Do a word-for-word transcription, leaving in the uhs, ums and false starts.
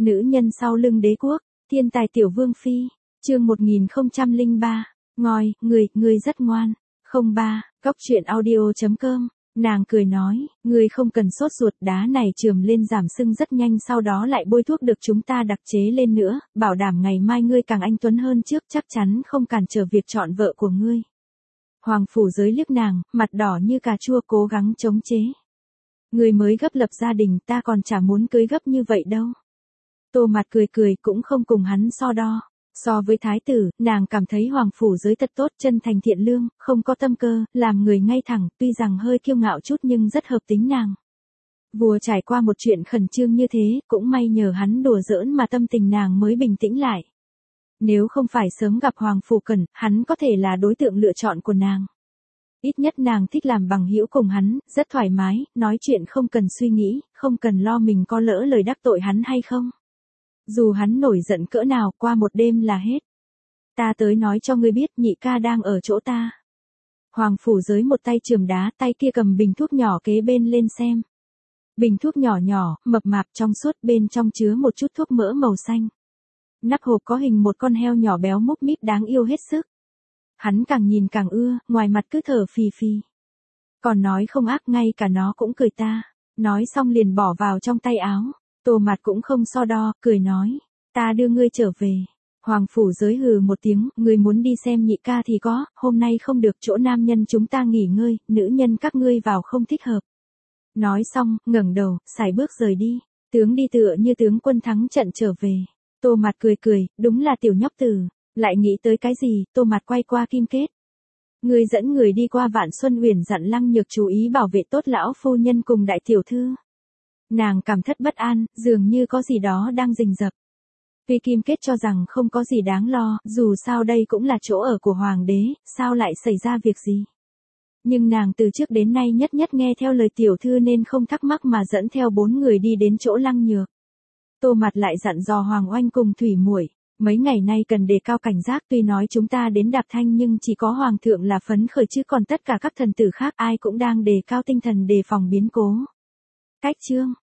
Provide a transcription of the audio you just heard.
Nữ nhân sau lưng đế quốc, thiên tài tiểu vương phi, chương một nghìn không trăm lẻ ba, ngòi, người, người rất ngoan, không ba, góc truyện audio.com, nàng cười nói, người không cần sốt ruột, đá này chườm lên giảm sưng rất nhanh, sau đó lại bôi thuốc được chúng ta đặc chế lên nữa, bảo đảm ngày mai ngươi càng anh tuấn hơn trước, chắc chắn không cản trở việc chọn vợ của ngươi. Hoàng phủ giới liếc nàng, mặt đỏ như cà chua cố gắng chống chế. Người mới gấp lập gia đình, ta còn chả muốn cưới gấp như vậy đâu. Tô Mạt cười cười cũng không cùng hắn so đo. So với thái tử, nàng cảm thấy hoàng phủ giới thật tốt, chân thành thiện lương, không có tâm cơ, làm người ngay thẳng, tuy rằng hơi kiêu ngạo chút nhưng rất hợp tính nàng. Vua trải qua một chuyện khẩn trương như thế, cũng may nhờ hắn đùa giỡn mà tâm tình nàng mới bình tĩnh lại. Nếu không phải sớm gặp hoàng phủ cẩn, hắn có thể là đối tượng lựa chọn của nàng. Ít nhất nàng thích làm bằng hữu cùng hắn, rất thoải mái, nói chuyện không cần suy nghĩ, không cần lo mình có lỡ lời đắc tội hắn hay không. Dù hắn nổi giận cỡ nào, qua một đêm là hết. Ta tới nói cho ngươi biết, nhị ca đang ở chỗ ta. Hoàng phủ giới một tay chườm đá, tay kia cầm bình thuốc nhỏ kế bên lên xem. Bình thuốc nhỏ nhỏ, mập mạp trong suốt, bên trong chứa một chút thuốc mỡ màu xanh. Nắp hộp có hình một con heo nhỏ béo múp míp đáng yêu hết sức. Hắn càng nhìn càng ưa, ngoài mặt cứ thở phì phì. Còn nói không ác, ngay cả nó cũng cười ta. Nói xong liền bỏ vào trong tay áo. Tô Mạt cũng không so đo, cười nói. Ta đưa ngươi trở về. Hoàng phủ giới hừ một tiếng, ngươi muốn đi xem nhị ca thì có, hôm nay không được, chỗ nam nhân chúng ta nghỉ ngơi, nữ nhân các ngươi vào không thích hợp. Nói xong, ngẩng đầu, sải bước rời đi. Tướng đi tựa như tướng quân thắng trận trở về. Tô Mạt cười cười, đúng là tiểu nhóc tử. Lại nghĩ tới cái gì, Tô Mạt quay qua Kim Kết. Người dẫn người đi qua Vạn Xuân Uyển dặn Lăng Nhược chú ý bảo vệ tốt lão phu nhân cùng đại tiểu thư. Nàng cảm thất bất an, dường như có gì đó đang rình rập. Tuy Kim Kết cho rằng không có gì đáng lo, dù sao đây cũng là chỗ ở của hoàng đế, sao lại xảy ra việc gì. Nhưng nàng từ trước đến nay nhất nhất nghe theo lời tiểu thư nên không thắc mắc mà dẫn theo bốn người đi đến chỗ Lăng Nhược. Tô Mạt lại dặn dò Hoàng Oanh cùng Thủy Muội. Mấy ngày nay cần đề cao cảnh giác, tuy nói chúng ta đến Đạp Thanh nhưng chỉ có Hoàng thượng là phấn khởi chứ còn tất cả các thần tử khác ai cũng đang đề cao tinh thần đề phòng biến cố. Cách chương